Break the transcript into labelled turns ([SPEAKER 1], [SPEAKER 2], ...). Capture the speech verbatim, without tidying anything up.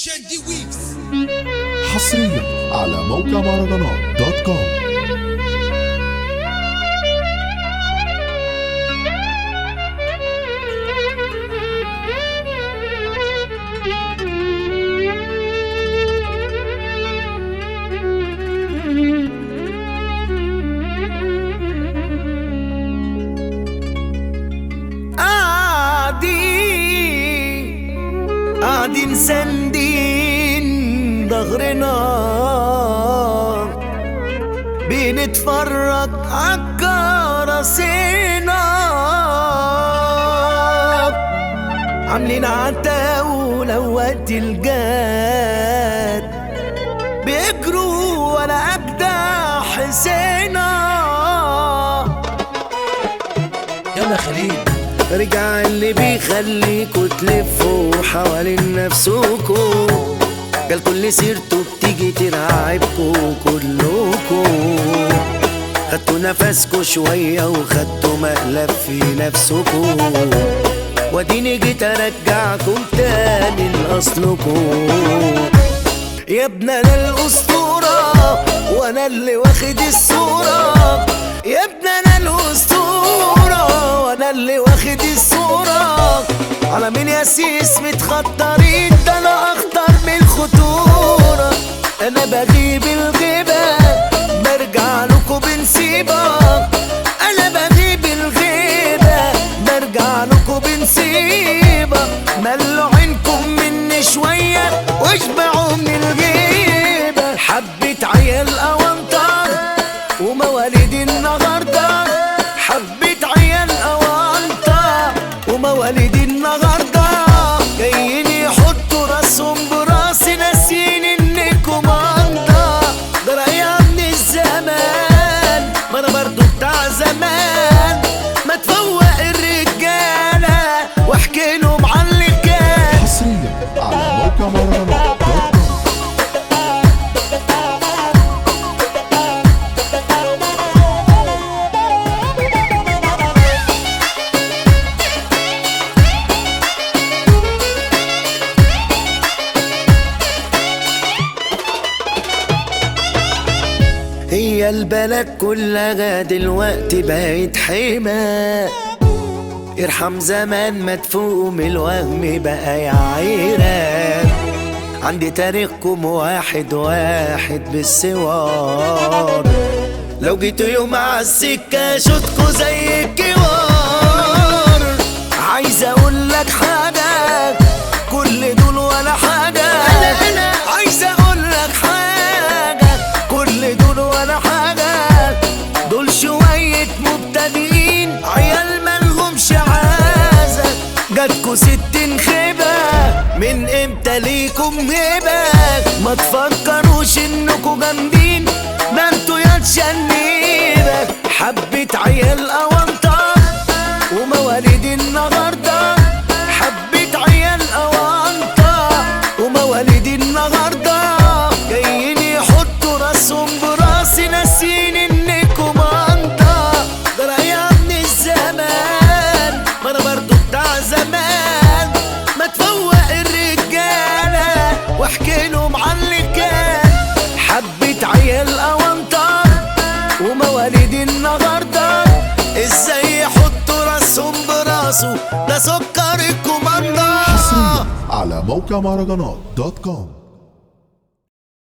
[SPEAKER 1] شادي ويكس
[SPEAKER 2] حصريا على موقع مهرجانات دوت كوم.
[SPEAKER 3] قاعدين ساندين ظهرنا بنتفرج عالكراسينا، عاملين عتاولة وقت الجاد بيجروا ولا أجدع حسينا.
[SPEAKER 1] يلا خليل
[SPEAKER 3] رجع اللي بيخليكوا تلفوا حوالين نفسكوا، قال كل سيرته بتيجي ترعبكوا كلكوا، خدتوا نفسكوا شوية وخدتوا مقلب في نفسكوا، واديني جيت ارجعكم تاني لاصلكوا. يا ابن انا الاسطورة وانا اللي واخد الصورة، يا ابن انا الاسطورة وانا اللي واخد الصورة، على مين يا سيس متخطرين؟ ده انا اخطر من الخطورة، انا بغيب الغيبة برجع لكم بنسيبك، انا بغيب الغيبة برجع لكم بنسيبك، ملوا عينكم مني شوية واشبعوا من الغيبة. حبة عيال اوانطار ومواليد النهاردة، حبة عيال اوانطار ومواليد النهاردة، جايين يحطوا راسهم براسي ناسين انكم انضى. ده رأيها من الزمان ما انا برضو بتاع زمان، ما تفوق الرجالة واحكي لهم عن اللي كان.
[SPEAKER 2] حصريا على موقع مهرجانات دوت كوم.
[SPEAKER 3] هي البلد كلها دلوقتي بقت حمى، ارحم زمان ما تفوق الوهم بقى يا عيران، عندي تاريخكم واحد واحد بالسوار، لو جيتوا يوم عالسكة شوتكوا زي الكوار. عايز اقول لك حاجة كل دول ولا حاجة، انا انا عايز اقول لك حاجة كل دول ولا حاجة، دول شوية مبتدئين عيال مالهمش عازة، جاتكوا ستين خيبة من امتى ليكم هبة، ما تفكروش انكوا جامدين ده انتوا يا تشنيبة. حبة عيال اوانطار ومواليد النهاردة، حبة عيال اوانطار ومواليد النهاردة، جايين يحطوا راسهم براسي ناسين انكم انضى. ده رأيها من الزمان ما انا برضو بتاع زمان، ما تفوق الرجالة واحكي لهم عن اللي كان. حبة عيال اوانطار ومواليد النهاردة، ازاي يحطوا راسهم براسه ده سكر الكوماندا.
[SPEAKER 2] حصريا على موقع مهرجانات دوت كوم.